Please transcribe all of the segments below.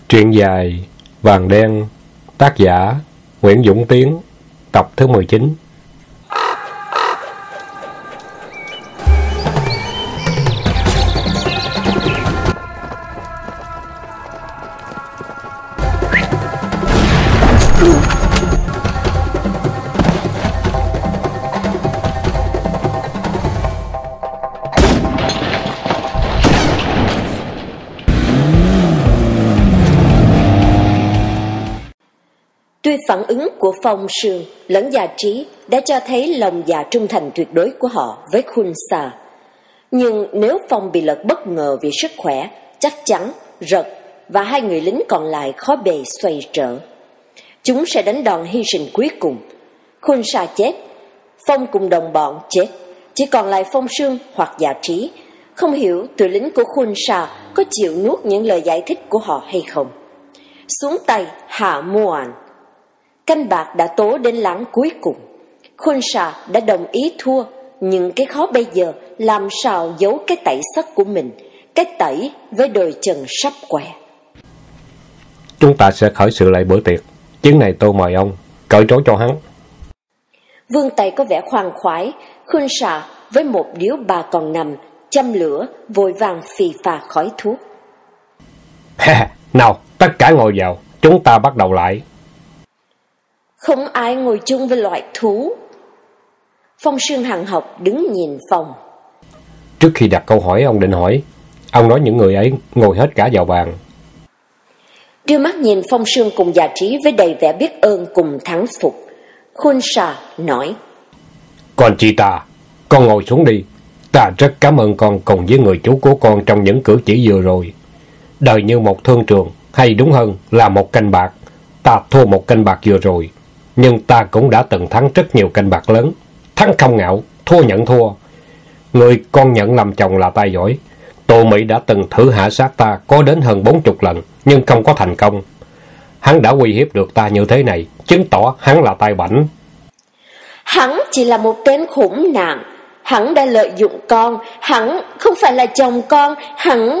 Truyện dài Vàng Đen, tác giả Nguyễn Dũng Tiến, tập thứ 19. Tuy phản ứng của Phong Sương lẫn Gia Trí đã cho thấy lòng dạ trung thành tuyệt đối của họ với Khun Sa, nhưng nếu Phong bị lật bất ngờ vì sức khỏe, chắc chắn Rật và hai người lính còn lại khó bề xoay trở. Chúng sẽ đánh đòn hy sinh cuối cùng. Khun Sa chết, Phong cùng đồng bọn chết, chỉ còn lại Phong Sương hoặc Gia Trí. Không hiểu tụi lính của Khun Sa có chịu nuốt những lời giải thích của họ hay không. Xuống tay hạ Muan. Canh bạc đã tố đến láng cuối cùng. Khun Sa đã đồng ý thua, nhưng cái khó bây giờ làm sao giấu cái tẩy sắc của mình, cái tẩy với đôi chân sắp què. Chúng ta sẽ khởi sự lại bữa tiệc. Chuyến này tôi mời ông, cởi trói cho hắn. Vương Tây có vẻ khoan khoái. Khun Sa với một điếu bà còn nằm châm lửa, vội vàng phì phà khói thuốc. Nào, tất cả ngồi vào, chúng ta bắt đầu lại. Không ai ngồi chung với loại thú. Phong Sương hằng học đứng nhìn Phong. Trước khi đặt câu hỏi ông định hỏi, ông nói những người ấy ngồi hết cả vào bàn. Đưa mắt nhìn Phong Sương cùng Gia Trí với đầy vẻ biết ơn cùng thắng phục. Khun Sa nói: Con Chita, con ngồi xuống đi. Ta rất cảm ơn con cùng với người chú của con trong những cử chỉ vừa rồi. Đời như một thương trường, hay đúng hơn là một canh bạc. Ta thua một canh bạc vừa rồi, nhưng ta cũng đã từng thắng rất nhiều canh bạc lớn. Thắng không ngạo, thua nhận thua. Người con nhận làm chồng là tài giỏi. Tô Mỹ đã từng thử hạ sát ta có đến hơn 40 lần, nhưng không có thành công. Hắn đã uy hiếp được ta như thế này, chứng tỏ hắn là tay bảnh. Hắn chỉ là một tên khủng nạn. Hắn đã lợi dụng con. Hắn không phải là chồng con. Hắn...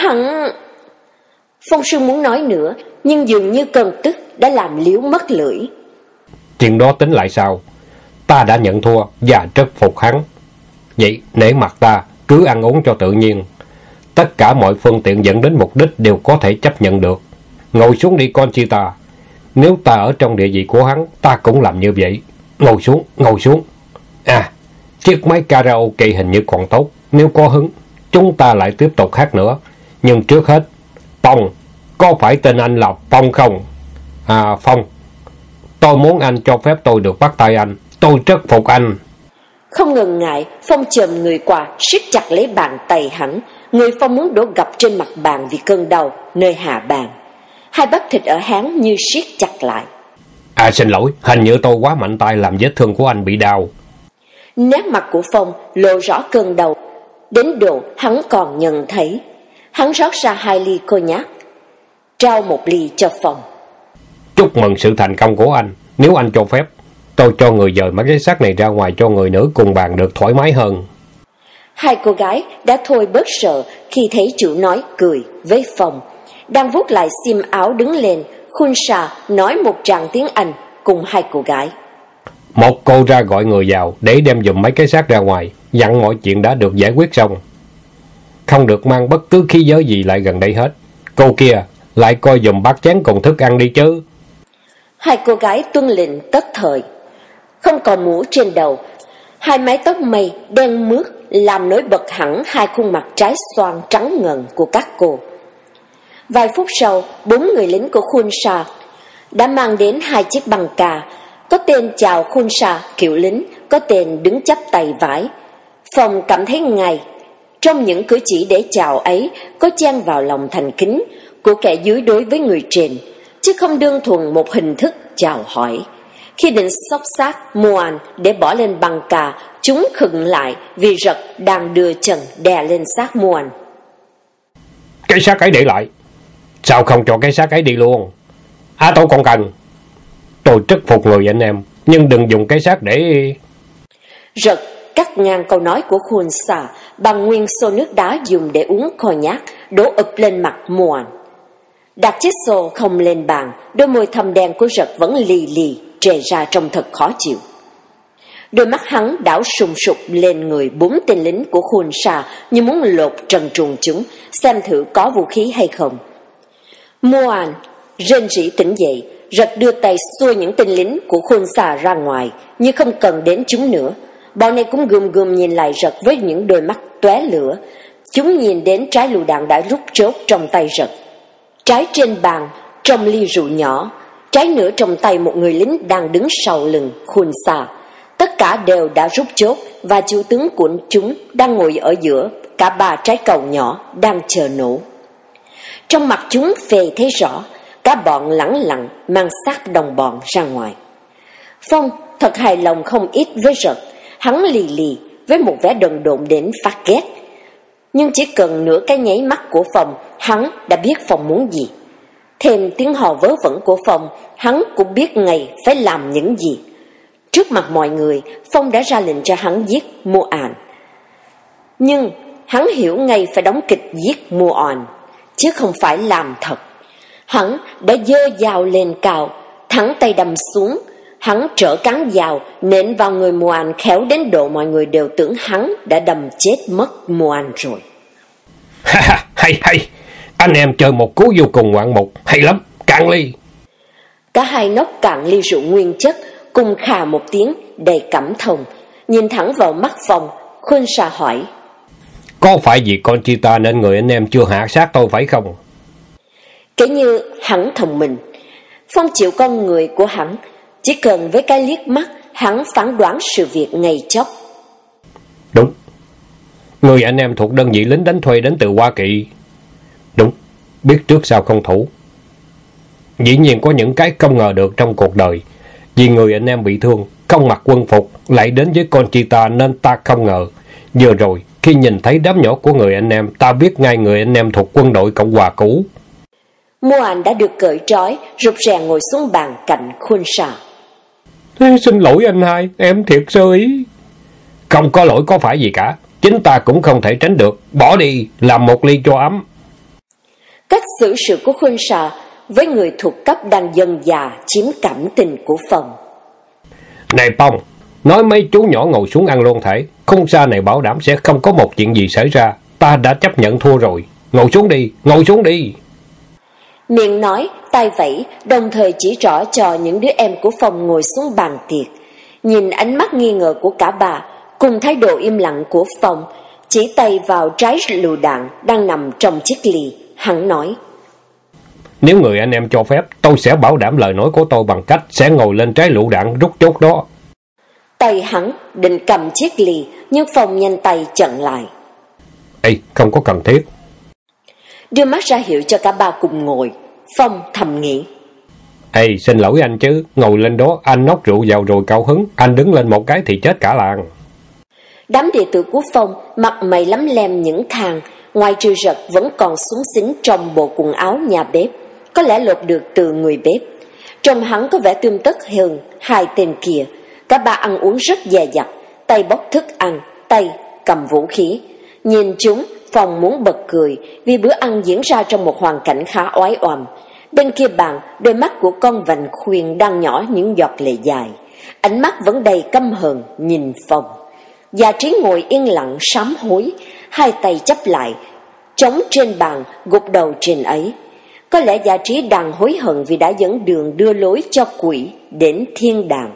Phong Sương muốn nói nữa, nhưng dường như cơn tức đã làm liếu mất lưỡi. Chuyện đó tính lại sao? Ta đã nhận thua và rất phục hắn. Vậy nể mặt ta, cứ ăn uống cho tự nhiên. Tất cả mọi phương tiện dẫn đến mục đích đều có thể chấp nhận được. Ngồi xuống đi con Chita. Nếu ta ở trong địa vị của hắn, ta cũng làm như vậy. Ngồi xuống, ngồi xuống. À, chiếc máy karaoke hình như còn tốt. Nếu có hứng, chúng ta lại tiếp tục hát nữa. Nhưng trước hết, Phong, có phải tên anh là Phong không? À, Phong, tôi muốn anh cho phép tôi được bắt tay anh. Tôi rất phục anh. Không ngần ngại, Phong chồm người qua, siết chặt lấy bàn tay hắn. Người Phong muốn đổ gập trên mặt bàn vì cơn đau nơi hạ bàn. Hai bắp thịt ở hắn như siết chặt lại. À, xin lỗi, hình như tôi quá mạnh tay làm vết thương của anh bị đau. Nét mặt của Phong lộ rõ cơn đau, đến độ hắn còn nhận thấy. Hắn rót ra 2 ly cognac, trao 1 ly cho Phong. Chúc mừng sự thành công của anh. Nếu anh cho phép, tôi cho người dời mấy cái xác này ra ngoài cho người nữ cùng bàn được thoải mái hơn. Hai cô gái đã thôi bớt sợ khi thấy chủ nói cười với Phong. Đang vuốt lại xiêm áo đứng lên, Khun Sa nói một tràng tiếng Anh cùng hai cô gái. Một cô ra gọi người vào để đem giùm mấy cái xác ra ngoài, dặn mọi chuyện đã được giải quyết xong. Không được mang bất cứ khí giới gì lại gần đây hết. Cô kia lại coi giùm bát chén cùng thức ăn đi chứ. Hai cô gái tuân lệnh tất thời. Không còn mũ trên đầu, hai mái tóc mây đen mướt làm nổi bật hẳn hai khuôn mặt trái xoan trắng ngần của các cô. Vài phút sau, 4 người lính của Khun Sa đã mang đến 2 chiếc băng ca. Có tên chào Khun Sa kiểu lính, có tên đứng chắp tay vái. Phong cảm thấy ngay trong những cử chỉ để chào ấy có chen vào lòng thành kính của kẻ dưới đối với người trên, chứ không đơn thuần một hình thức chào hỏi. Khi định xốc xác Muan để bỏ lên băng ca, chúng khựng lại vì Rật đang đưa chân đè lên xác Muan. Cái xác ấy để lại. Sao không cho cái xác ấy đi luôn? À, tôi còn cần. Tôi rất phục người anh em, nhưng đừng dùng cái xác để... Rật cắt ngang câu nói của Khun Sa bằng nguyên xô nước đá dùng để uống cognac đổ ụp lên mặt Muan. Đặt chiếc xô không lên bàn, đôi môi thâm đen của Rật vẫn lì lì trề ra trông thật khó chịu. Đôi mắt hắn đảo sùng sục lên người 4 tên lính của Khun Sa như muốn lột trần truồng chúng, xem thử có vũ khí hay không. Muan rên rỉ tỉnh dậy, Rật đưa tay xua những tên lính của Khun Sa ra ngoài, như không cần đến chúng nữa. Bọn này cũng gườm gườm nhìn lại Rật với những đôi mắt tóe lửa. Chúng nhìn đến trái lựu đạn đã rút chốt trong tay Rật. Trái trên bàn trong ly rượu nhỏ, trái nữa trong tay một người lính đang đứng sau lưng Khun Sa. Tất cả đều đã rút chốt và chủ tướng của chúng đang ngồi ở giữa cả 3 trái cầu nhỏ đang chờ nổ. Trong mặt chúng phề thấy rõ, cả bọn lẳng lặng mang xác đồng bọn ra ngoài. Phong thật hài lòng không ít với Rật, hắn lì lì với một vẻ đần độn đến phát ghét. Nhưng chỉ cần nửa cái nháy mắt của Phong, hắn đã biết Phong muốn gì. Thêm tiếng hò vớ vẩn của Phong, hắn cũng biết ngày phải làm những gì. Trước mặt mọi người, Phong đã ra lệnh cho hắn giết Muan. Nhưng hắn hiểu ngay phải đóng kịch giết Muan, chứ không phải làm thật. Hắn đã giơ dao lên cao, thẳng tay đâm xuống. Hắn trở cán dao nện vào người Muan khéo đến độ mọi người đều tưởng hắn đã đâm chết mất Muan rồi. Ha ha, hay hay, anh em chơi một cú vô cùng ngoạn mục, hay lắm, cạn ly. Cả hai nốc cạn ly rượu nguyên chất, cùng khà một tiếng đầy cảm thông. Nhìn thẳng vào mắt Phong, Khun Sa hỏi: Có phải vì Conchita nên người anh em chưa hạ sát tôi phải không? Kể như hắn thông minh, Phong chịu con người của hắn, chỉ cần với cái liếc mắt, hắn phán đoán sự việc ngay chốc. Đúng, người anh em thuộc đơn vị lính đánh thuê đến từ Hoa Kỳ. Đúng, biết trước sau không thủ. Dĩ nhiên có những cái không ngờ được trong cuộc đời. Vì người anh em bị thương, không mặc quân phục, lại đến với Conchita nên ta không ngờ. Vừa rồi, khi nhìn thấy đám nhỏ của người anh em, ta biết ngay người anh em thuộc quân đội Cộng hòa cũ. Muan đã được cởi trói, rụt rè ngồi xuống bàn cạnh Khun Sa. Xin lỗi anh hai, em thiệt sơ ý. Không có lỗi có phải gì cả, chính ta cũng không thể tránh được. Bỏ đi, làm một ly cho ấm. Cách xử sự của Khun Sa với người thuộc cấp đang dần già chiếm cảm tình của Phong. Này Phong, nói mấy chú nhỏ ngồi xuống ăn luôn thể. Khun Sa này bảo đảm sẽ không có một chuyện gì xảy ra. Ta đã chấp nhận thua rồi. Ngồi xuống đi, ngồi xuống đi. Miệng nói, tay vẫy, đồng thời chỉ rõ cho những đứa em của Phong ngồi xuống bàn tiệc. Nhìn ánh mắt nghi ngờ của cả bà, cùng thái độ im lặng của Phong, chỉ tay vào trái lựu đạn đang nằm trong chiếc ly, hắn nói: Nếu người anh em cho phép, tôi sẽ bảo đảm lời nói của tôi bằng cách sẽ ngồi lên trái lựu đạn rút chốt đó. Tay hắn định cầm chiếc ly, nhưng Phong nhanh tay chặn lại. Ê, không có cần thiết. Đưa mắt ra hiệu cho cả ba cùng ngồi. Phong thầm nghĩ: Ê, xin lỗi anh chứ, ngồi lên đó, anh nót rượu vào rồi cao hứng, anh đứng lên một cái thì chết cả làng. Đám đệ tử của Phong mặt mày lấm lem những thang, ngoài trừ Rật vẫn còn xúng xính trong bộ quần áo nhà bếp, có lẽ lột được từ người bếp. Trông hắn có vẻ tươm tất hơn hai tên kia. Cả ba ăn uống rất dè dặt, tay bóc thức ăn, tay cầm vũ khí. Nhìn chúng, Phong muốn bật cười vì bữa ăn diễn ra trong một hoàn cảnh khá oái oăm. Bên kia bàn, đôi mắt của con vành khuyên đang nhỏ những giọt lệ dài. Ánh mắt vẫn đầy căm hờn nhìn Phong. Già Trí ngồi yên lặng sám hối, hai tay chắp lại, trống trên bàn, gục đầu trên ấy. Có lẽ Già Trí đang hối hận vì đã dẫn đường đưa lối cho quỷ đến thiên đàng.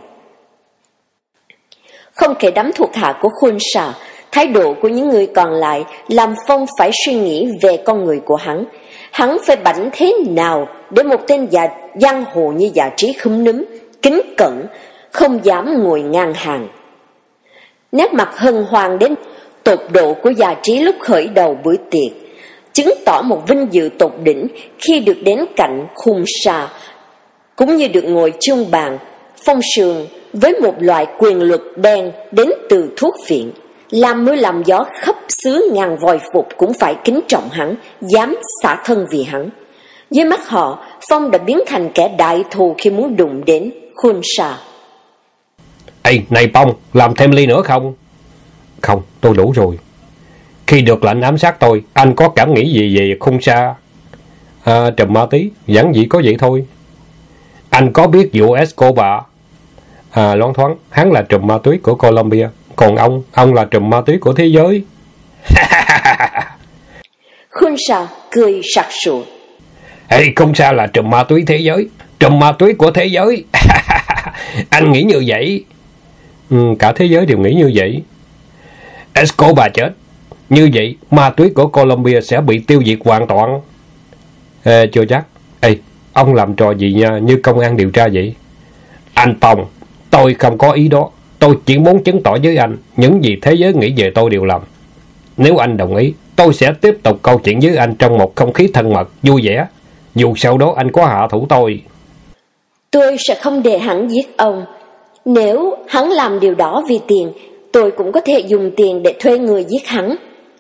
Không kể đám thuộc hạ của Khun Sa, thái độ của những người còn lại làm Phong phải suy nghĩ về con người của hắn. Hắn phải bảnh thế nào để một tên giang hồ như Già Trí khúm núm, kính cẩn, không dám ngồi ngang hàng. Nét mặt hân hoan đến tột độ của Già Trí lúc khởi đầu bữa tiệc, chứng tỏ một vinh dự tột đỉnh khi được đến cạnh Khun Sa, cũng như được ngồi chung bàn. Phong Sương với một loại quyền lực đen đến từ thuốc viện, làm mưa làm gió khắp xứ ngàn vòi phục cũng phải kính trọng hắn, dám xả thân vì hắn. Dưới mắt họ, Phong đã biến thành kẻ đại thù khi muốn đụng đến Khun Sa. Ê, này Phong, làm thêm ly nữa không? Không, tôi đủ rồi. Khi được lệnh ám sát tôi, anh có cảm nghĩ gì về Khun Sa? Trùm ma túy, giản dị có vậy thôi. Anh có biết vụ Escobar? Loáng thoáng, hắn là trùm ma túy của Colombia, còn ông là trùm ma túy của thế giới. Khunsa cười sặc sụa. Khunsa là trùm ma túy thế giới, trùm ma túy của thế giới. Anh nghĩ như vậy. Cả thế giới đều nghĩ như vậy. Escobar chết, như vậy ma túy của Colombia sẽ bị tiêu diệt hoàn toàn. Chưa chắc. Ông làm trò gì nha, như công an điều tra vậy? Anh Phong, tôi không có ý đó. Tôi chỉ muốn chứng tỏ với anh những gì thế giới nghĩ về tôi đều làm. Nếu anh đồng ý, tôi sẽ tiếp tục câu chuyện với anh trong một không khí thân mật, vui vẻ. Dù sau đó anh có hạ thủ tôi. Tôi sẽ không để hắn giết ông. Nếu hắn làm điều đó vì tiền, tôi cũng có thể dùng tiền để thuê người giết hắn.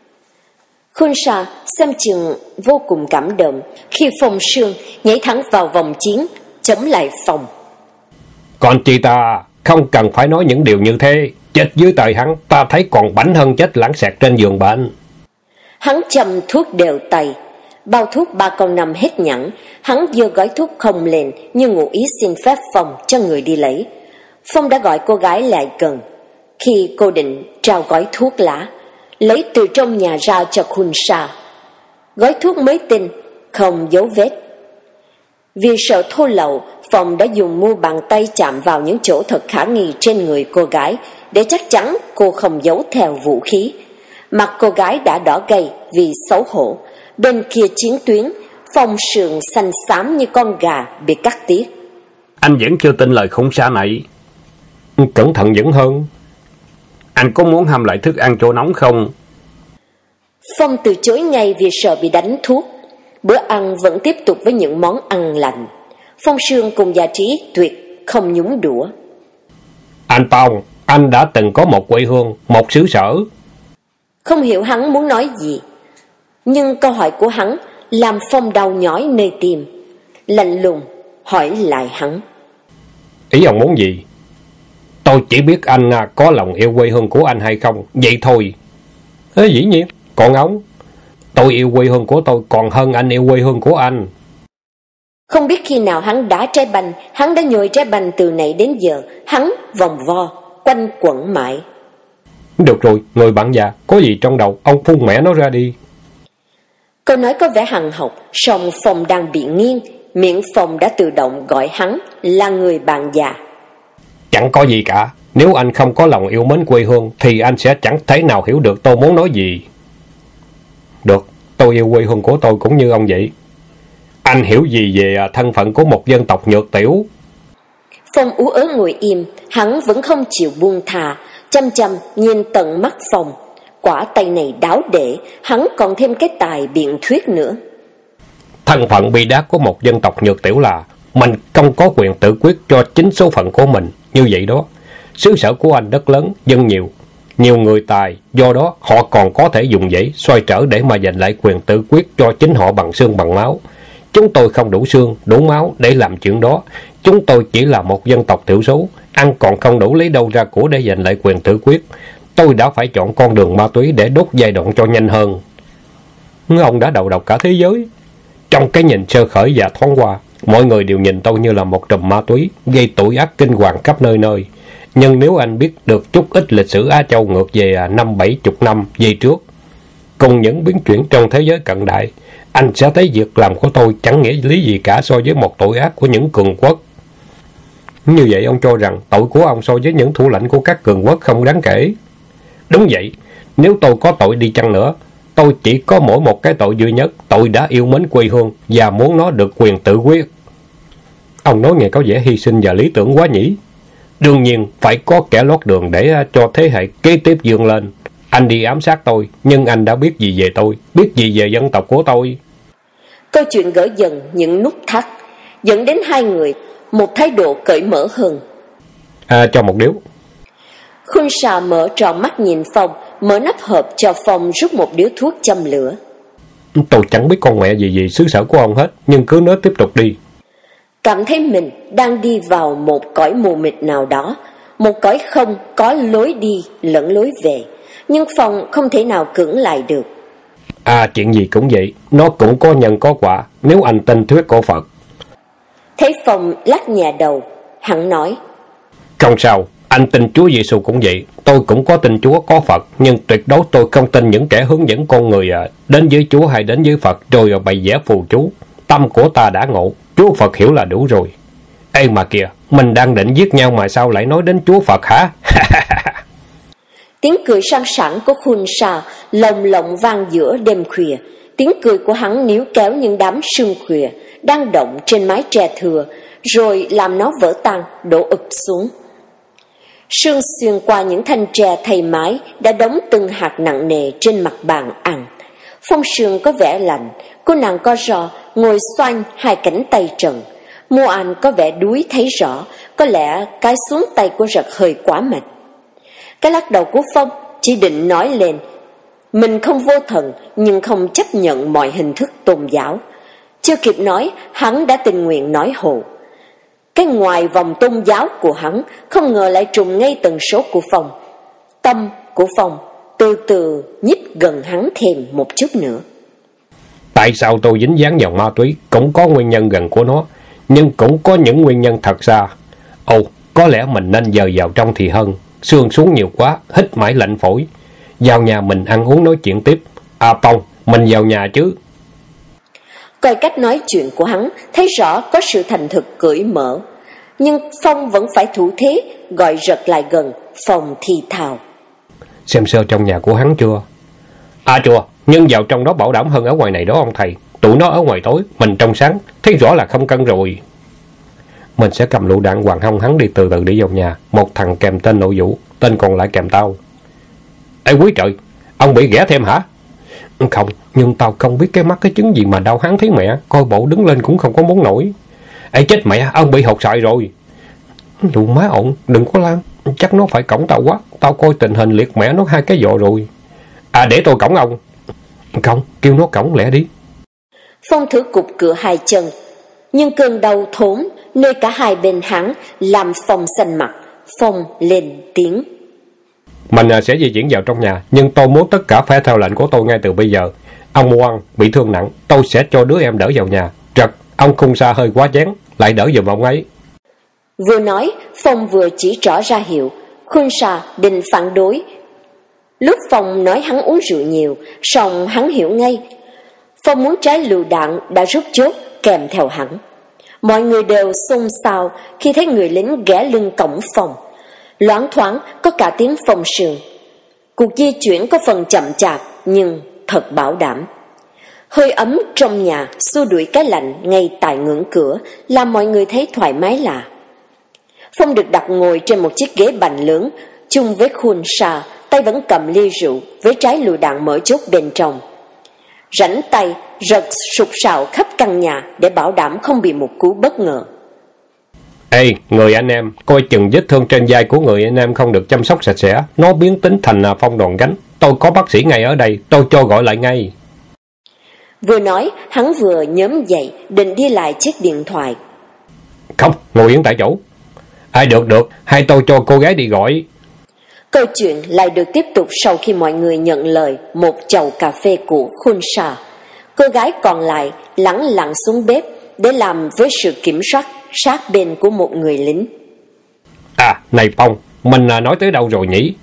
Khunsa xem chừng vô cùng cảm động khi Phong Sương nhảy thẳng vào vòng chiến, chống lại Phong. Còn chị ta không cần phải nói những điều như thế. Chết dưới tay hắn, ta thấy còn bảnh hơn chết lãng xẹt trên giường bệnh. Hắn châm thuốc đều tay. Bao thuốc 3 con năm hết nhẵn, hắn giơ gói thuốc không lên như ngụ ý xin phép Phong cho người đi lấy. Phong đã gọi cô gái lại gần. Khi cô định trao gói thuốc lá, lấy từ trong nhà ra cho Khunsa. Gói thuốc mới tinh, không dấu vết. Vì sợ thô lậu, Phong đã dùng mu bàn tay chạm vào những chỗ thật khả nghi trên người cô gái để chắc chắn cô không giấu theo vũ khí. Mặt cô gái đã đỏ gay vì xấu hổ. Bên kia chiến tuyến, Phong Sương xanh xám như con gà bị cắt tiết. Anh vẫn chưa tin lời Khunsa này. Cẩn thận vẫn hơn. Anh có muốn hâm lại thức ăn chỗ nóng không? Phong từ chối ngay vì sợ bị đánh thuốc. Bữa ăn vẫn tiếp tục với những món ăn lạnh. Phong Sương cùng Gia Trí tuyệt không nhúng đũa. Anh Phong, anh đã từng có một quê hương, một xứ sở. Không hiểu hắn muốn nói gì, nhưng câu hỏi của hắn làm Phong đau nhói nơi tim. Lạnh lùng hỏi lại hắn. Ý ông muốn gì? Tôi chỉ biết anh có lòng yêu quê hương của anh hay không, vậy thôi. Dĩ nhiên, còn ông? Tôi yêu quê hương của tôi còn hơn anh yêu quê hương của anh. Không biết khi nào hắn đá trái banh, hắn đã nhồi trái banh từ nãy đến giờ, hắn vòng vo, quanh quẩn mãi. Được rồi, người bạn già, có gì trong đầu, ông phun mẹ nó ra đi. Câu nói có vẻ hằn học, song Phong đang bị nghiêng, miệng Phong đã tự động gọi hắn là người bạn già. Chẳng có gì cả, nếu anh không có lòng yêu mến quê hương thì anh sẽ chẳng thể nào hiểu được tôi muốn nói gì. Được, tôi yêu quê hương của tôi cũng như ông vậy. Anh hiểu gì về thân phận của một dân tộc nhược tiểu? Phong ú ớ ngồi im, hắn vẫn không chịu buông thà, chăm chăm nhìn tận mắt Phong. Quả tay này đáo để, hắn còn thêm cái tài biện thuyết nữa. Thân phận bi đát của một dân tộc nhược tiểu là mình không có quyền tự quyết cho chính số phận của mình. Như vậy đó, xứ sở của anh đất lớn, dân nhiều, nhiều người tài, do đó họ còn có thể dùng dãy xoay trở để mà giành lại quyền tự quyết cho chính họ bằng xương bằng máu. Chúng tôi không đủ xương, đủ máu để làm chuyện đó. Chúng tôi chỉ là một dân tộc thiểu số, ăn còn không đủ lấy đâu ra của để giành lại quyền tự quyết. Tôi đã phải chọn con đường ma túy để đốt giai đoạn cho nhanh hơn. Ông đã đầu độc cả thế giới. Trong cái nhìn sơ khởi và thoáng qua, mọi người đều nhìn tôi như là một trùm ma túy, gây tội ác kinh hoàng khắp nơi nơi. Nhưng nếu anh biết được chút ít lịch sử Á Châu ngược về 50-70 năm về trước, cùng những biến chuyển trong thế giới cận đại, anh sẽ thấy việc làm của tôi chẳng nghĩa lý gì cả so với một tội ác của những cường quốc. Như vậy ông cho rằng tội của ông so với những thủ lãnh của các cường quốc không đáng kể. Đúng vậy, nếu tôi có tội đi chăng nữa, tôi chỉ có mỗi một cái tội duy nhất, tội đã yêu mến quê hương và muốn nó được quyền tự quyết. Ông nói nghe có vẻ hy sinh và lý tưởng quá nhỉ. Đương nhiên phải có kẻ lót đường để cho thế hệ kế tiếp vươn lên. Anh đi ám sát tôi, nhưng anh đã biết gì về tôi, biết gì về dân tộc của tôi. Câu chuyện gỡ dần những nút thắt, dẫn đến hai người một thái độ cởi mở hơn. Cho một điếu. Khunsa mở tròn mắt nhìn Phong, mở nắp hộp cho Phong rút một điếu thuốc châm lửa. Tôi chẳng biết con mẹ gì về xứ sở của ông hết, nhưng cứ nói tiếp tục đi. Cảm thấy mình đang đi vào một cõi mù mịt nào đó, một cõi không có lối đi lẫn lối về, nhưng Phong không thể nào cưỡng lại được. Chuyện gì cũng vậy, nó cũng có nhân có quả, nếu anh tin thuyết của Phật. Thấy Phong lắc nhẹ đầu, hắn nói: Không sao, anh tin Chúa Giêsu cũng vậy, tôi cũng có tin Chúa có Phật, nhưng tuyệt đối tôi không tin những kẻ hướng dẫn con người đến với Chúa hay đến với Phật rồi bày vẽ phù chú. Tâm của ta đã ngộ, Chúa Phật hiểu là đủ rồi. Ê mà kìa, mình đang định giết nhau mà sao lại nói đến Chúa Phật hả? Tiếng cười sang sảng của Khun Sa lồng lộng vang giữa đêm khuya. Tiếng cười của hắn níu kéo những đám sương khuya đang động trên mái tre thừa, rồi làm nó vỡ tan, đổ ụp xuống. Sương xuyên qua những thanh tre thay mái đã đóng từng hạt nặng nề trên mặt bàn ăn. Phong Sương có vẻ lạnh, cô nàng co ro ngồi xoanh hai cánh tay trần. Mô An có vẻ đuối thấy rõ, có lẽ cái xuống tay của Rật hơi quá mạnh. Cái lắc đầu của Phong chỉ định nói lên mình không vô thần nhưng không chấp nhận mọi hình thức tôn giáo. Chưa kịp nói, hắn đã tình nguyện nói hồ. Cái ngoài vòng tôn giáo của hắn không ngờ lại trùng ngay tần số của Phong. Tâm của Phong từ từ nhích gần hắn thêm một chút nữa. Tại sao tôi dính dáng vào ma túy cũng có nguyên nhân gần của nó, nhưng cũng có những nguyên nhân thật xa. Có lẽ mình nên dời vào trong thì hơn. Sương xuống nhiều quá, hít mãi lạnh phổi. Vào nhà mình ăn uống nói chuyện tiếp. Phong, mình vào nhà chứ. Coi cách nói chuyện của hắn, thấy rõ có sự thành thực cởi mở. Nhưng Phong vẫn phải thủ thế, gọi Rật lại gần. Phong thì thào: Xem sơ trong nhà của hắn chưa? Chưa, nhưng vào trong đó bảo đảm hơn ở ngoài này đó ông thầy. Tụi nó ở ngoài tối, mình trong sáng, thấy rõ là không cân rồi. Mình sẽ cầm lựu đạn hoàng hông hắn đi từ từ đi vào nhà. Một thằng kèm tên Nội Vũ, tên còn lại kèm tao. Ê quý trời, ông bị ghẻ thêm hả? Không, nhưng tao không biết cái mắc cái chứng gì mà đau hắn thấy mẹ. Coi bộ đứng lên cũng không có muốn nổi. Ê chết mẹ, ông bị hột sại rồi. Đủ má ổn, đừng có lan. Chắc nó phải cõng tao quá. Tao coi tình hình liệt mẹ nó 2 cái giò rồi. Để tôi cõng ông. Không, kêu nó cõng lẹ đi. Phong thử cục cửa 2 chân, nhưng cơn đau thốn nơi cả hai bên hắn làm Phong xanh mặt. Phong lên tiếng: Mình sẽ di chuyển vào trong nhà, nhưng tôi muốn tất cả phải theo lệnh của tôi ngay từ bây giờ. Ông Mua Ăn bị thương nặng, tôi sẽ cho đứa em đỡ vào nhà. Trật, ông Khung Sa hơi quá chén, lại đỡ giùm ông ấy. Vừa nói, Phong vừa chỉ trỏ ra hiệu. Khun Sa định phản đối. Lúc Phong nói hắn uống rượu nhiều, song hắn hiểu ngay. Phong muốn trái lựu đạn đã rút chốt kèm theo hắn. Mọi người đều xôn xao khi thấy người lính ghé lưng cổng Phong. Loáng thoáng có cả tiếng Phong Sương. Cuộc di chuyển có phần chậm chạp nhưng thật bảo đảm. Hơi ấm trong nhà xua đuổi cái lạnh ngay tại ngưỡng cửa, làm mọi người thấy thoải mái lạ. Phong được đặt ngồi trên một chiếc ghế bành lớn, chung với Khun Sa, tay vẫn cầm ly rượu với trái lựu đạn mở chốt bên trong. Rảnh tay Rật sục sạo khắp căn nhà để bảo đảm không bị một cú bất ngờ. Ê, người anh em, coi chừng vết thương trên vai của người anh em không được chăm sóc sạch sẽ, nó biến tính thành phong đòn gánh. Tôi có bác sĩ ngay ở đây, tôi cho gọi lại ngay. Vừa nói, hắn vừa nhóm dậy, định đi lại chiếc điện thoại. Không, ngồi yên tại chỗ. Được, hay tôi cho cô gái đi gọi. Câu chuyện lại được tiếp tục sau khi mọi người nhận lời một chầu cà phê của Khun Sa. Cô gái còn lại lẳng lặng xuống bếp để làm với sự kiểm soát sát bên của một người lính. Này Phong, mình nói tới đâu rồi nhỉ?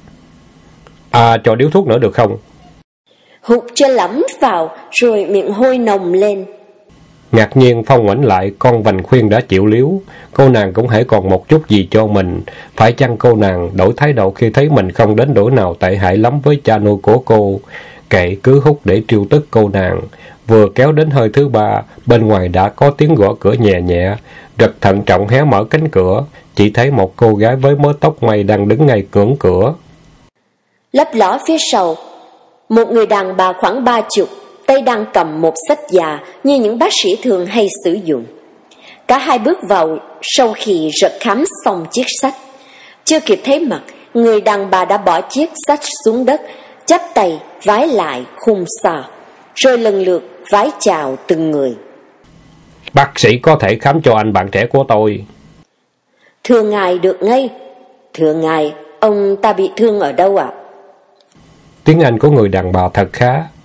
Cho điếu thuốc nữa được không? Hụt cho lẫm vào rồi miệng hôi nồng lên. Ngạc nhiên Phong ngoảnh lại, con Vành Khuyên đã chịu liếu. Cô nàng cũng hãy còn một chút gì cho mình. Phải chăng cô nàng đổi thái độ khi thấy mình không đến nỗi nào tệ hại lắm với cha nuôi của cô? Kệ cứ hút để trêu tức cô nàng. Vừa kéo đến hơi thứ 3, bên ngoài đã có tiếng gõ cửa nhẹ nhẹ. Rất thận trọng hé mở cánh cửa, chỉ thấy một cô gái với mớ tóc mây đang đứng ngay ngưỡng cửa. Lấp ló phía sau, một người đàn bà khoảng 30, tay đang cầm một xách già như những bác sĩ thường hay sử dụng. Cả hai bước vào sau khi Rật khám xong chiếc xách. Chưa kịp thấy mặt, người đàn bà đã bỏ chiếc xách xuống đất, chắp tay vái lại Khun Sa, rồi lần lượt vái chào từng người. Bác sĩ có thể khám cho anh bạn trẻ của tôi. Thưa ngài được ngay. Thưa ngài, ông ta bị thương ở đâu ạ? Tiếng Anh của người đàn bà thật khá.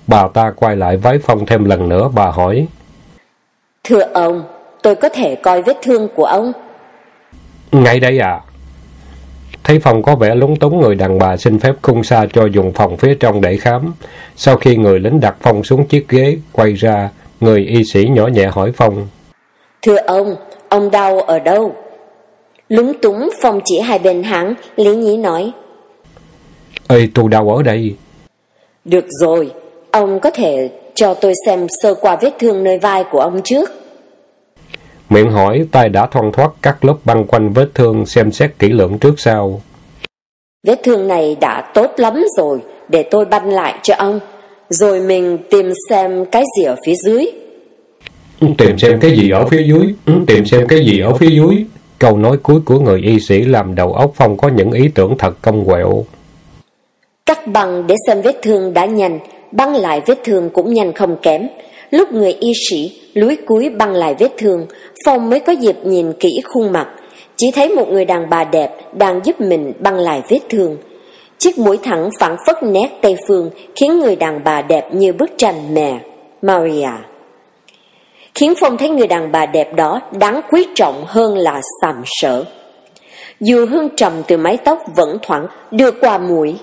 Bà ta quay lại với Phong thêm lần nữa, bà hỏi. Thưa ông, tôi có thể coi vết thương của ông? Ngay đây à? Thấy Phong có vẻ lúng túng, người đàn bà xin phép Khung Sa cho dùng phòng phía trong để khám. Sau khi người lính đặt Phong xuống chiếc ghế, quay ra, người y sĩ nhỏ nhẹ hỏi Phong. Thưa ông đau ở đâu? Lúng túng, Phong chỉ hai bên hắn, lý nhí nói. Ê, tôi đau ở đây. Được rồi, ông có thể cho tôi xem sơ qua vết thương nơi vai của ông trước. Miệng hỏi, tay đã thoăn thoắt cắt lớp băng quanh vết thương, xem xét kỹ lưỡng trước sau. Vết thương này đã tốt lắm rồi, để tôi băng lại cho ông. Rồi mình tìm xem cái gì ở phía dưới. Tìm xem cái gì ở phía dưới? Tìm xem cái gì ở phía dưới? Câu nói cuối của người y sĩ làm đầu óc Phong có những ý tưởng thật cong quẹo. Cắt băng để xem vết thương đã nhanh, băng lại vết thương cũng nhanh không kém. Lúc người y sĩ lúi cúi băng lại vết thương, Phong mới có dịp nhìn kỹ khuôn mặt. Chỉ thấy một người đàn bà đẹp đang giúp mình băng lại vết thương. Chiếc mũi thẳng phảng phất nét Tây phương khiến người đàn bà đẹp như bức tranh mẹ Maria. Khiến Phong thấy người đàn bà đẹp đó đáng quý trọng hơn là sàm sỡ. Dù hương trầm từ mái tóc vẫn thoảng đưa qua mũi.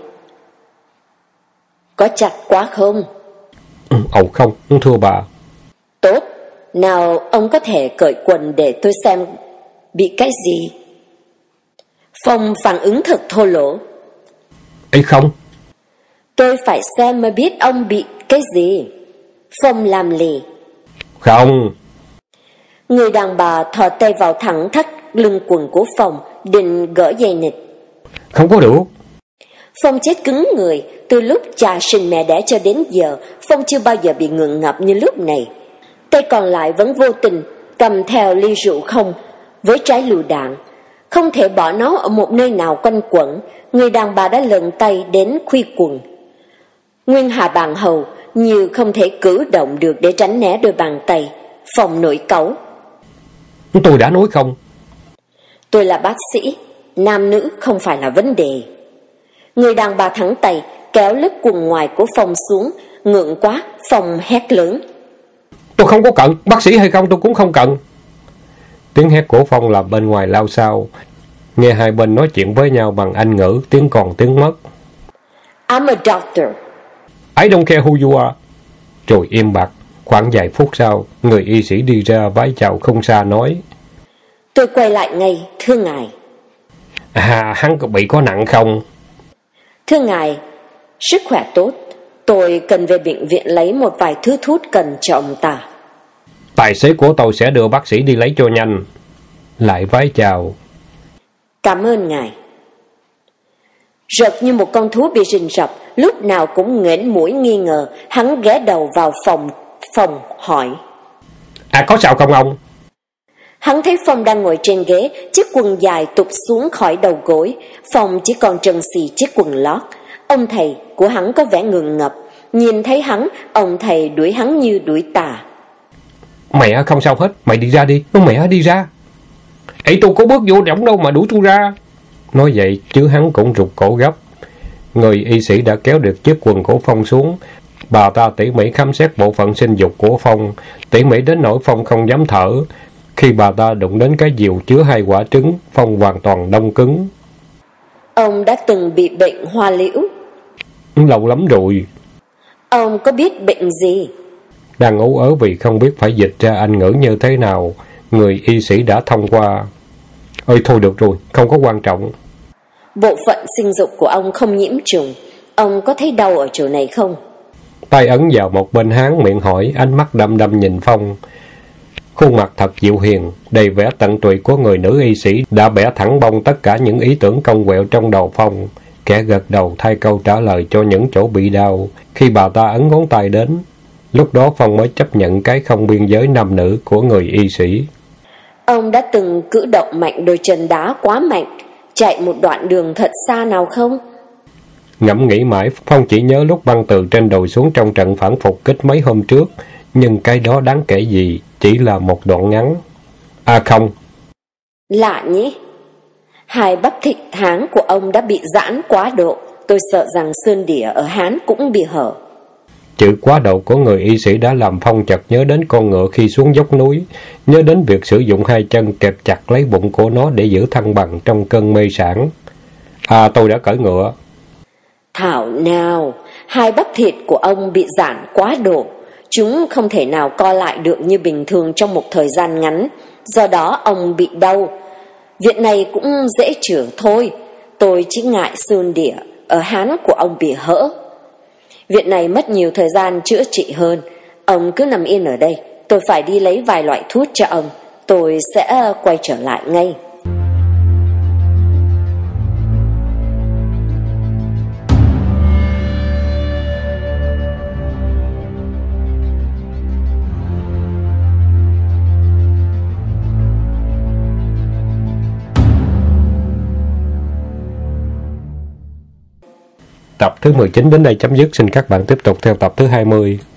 Có chặt quá không? Không, thưa bà. Tốt, nào ông có thể cởi quần để tôi xem bị cái gì. Phong phản ứng thật thô lỗ. Ấy không. Tôi phải xem mới biết ông bị cái gì. Phong làm lì. Không. Người đàn bà thò tay vào thẳng thắt lưng quần của Phong, định gỡ dây nịt. Không có được. Phong chết cứng người. Từ lúc cha sinh mẹ đẻ cho đến giờ, Phong chưa bao giờ bị ngượng ngập như lúc này. Tay còn lại vẫn vô tình cầm theo ly rượu không với trái lựu đạn. Không thể bỏ nó ở một nơi nào quanh quẩn. Người đàn bà đã lận tay đến khuy quần. Nguyên hạ bàn hầu như không thể cử động được để tránh né đôi bàn tay. Phong nổi cáu. Tôi đã nói không. Tôi là bác sĩ, nam nữ không phải là vấn đề. Người đàn bà thẳng tay kéo lớp quần ngoài của Phong xuống. Ngượng quá, Phong hét lớn. Tôi không có cần, bác sĩ hay không tôi cũng không cần. Tiếng hét của Phong làm bên ngoài lao xao. Nghe hai bên nói chuyện với nhau bằng Anh ngữ, tiếng còn tiếng mất. I'm a doctor. I don't care who you are. Rồi im bặt. Khoảng vài phút sau, người y sĩ đi ra vái chào Khung Sa nói. Tôi quay lại ngay, thưa ngài. Hắn bị có nặng không? Thưa ngài, sức khỏe tốt. Tôi cần về bệnh viện lấy một vài thứ thuốc cần cho ông ta. Tài xế của tôi sẽ đưa bác sĩ đi lấy cho nhanh. Lại vái chào. Cảm ơn ngài. Rợt như một con thú bị rình rập, lúc nào cũng nghển mũi nghi ngờ, hắn ghé đầu vào phòng hỏi. Có sao không ông? Hắn thấy Phong đang ngồi trên ghế, chiếc quần dài tụt xuống khỏi đầu gối. Phong chỉ còn trần xì chiếc quần lót. Ông thầy của hắn có vẻ ngượng ngập. Nhìn thấy hắn, ông thầy đuổi hắn như đuổi tà. Mẹ không sao hết, mày đi ra đi. Mẹ đi ra. Ấy tôi có bước vô rỗng đâu mà đuổi tôi ra. Nói vậy chứ hắn cũng rụt cổ gấp. Người y sĩ đã kéo được chiếc quần của Phong xuống. Bà ta tỉ mỉ khám xét bộ phận sinh dục của Phong, tỉ mỉ đến nỗi Phong không dám thở. Khi bà ta đụng đến cái diều chứa 2 quả trứng, Phong hoàn toàn đông cứng. Ông đã từng bị bệnh hoa liễu? Lâu lắm rồi. Ông có biết bệnh gì? Đang ú ớ vì không biết phải dịch ra Anh ngữ như thế nào, người y sĩ đã thông qua. Ơi thôi được rồi, không có quan trọng. Bộ phận sinh dục của ông không nhiễm trùng. Ông có thấy đau ở chỗ này không? Tay ấn vào một bên háng, miệng hỏi, ánh mắt đăm đăm nhìn Phong. Khuôn mặt thật dịu hiền, đầy vẻ tận tụy của người nữ y sĩ đã bẻ thẳng bông tất cả những ý tưởng cong quẹo trong đầu Phong. Kẻ gật đầu thay câu trả lời cho những chỗ bị đau. Khi bà ta ấn ngón tay đến, lúc đó Phong mới chấp nhận cái không biên giới nam nữ của người y sĩ. Ông đã từng cử động mạnh đôi chân đá quá mạnh, chạy một đoạn đường thật xa nào không? Ngẫm nghĩ mãi, Phong chỉ nhớ lúc băng từ trên đồi xuống trong trận phản phục kích mấy hôm trước, nhưng cái đó đáng kể gì, chỉ là một đoạn ngắn. Không. Lạ nhỉ? 2 bắp thịt háng của ông đã bị giãn quá độ, tôi sợ rằng xương đĩa ở hán cũng bị hở. Chữ quá độ của người y sĩ đã làm Phong chợt nhớ đến con ngựa khi xuống dốc núi, nhớ đến việc sử dụng hai chân kẹp chặt lấy bụng của nó để giữ thăng bằng trong cơn mê sản. Tôi đã cưỡi ngựa. Thảo nào, hai bắp thịt của ông bị giãn quá độ. Chúng không thể nào co lại được như bình thường trong một thời gian ngắn, do đó ông bị đau. Việc này cũng dễ chữa thôi, tôi chỉ ngại xương đĩa ở háng của ông bị hỡ. Việc này mất nhiều thời gian chữa trị hơn. Ông cứ nằm yên ở đây, tôi phải đi lấy vài loại thuốc cho ông. Tôi sẽ quay trở lại ngay. Tập thứ 19 đến đây chấm dứt. Xin các bạn tiếp tục theo tập thứ 20.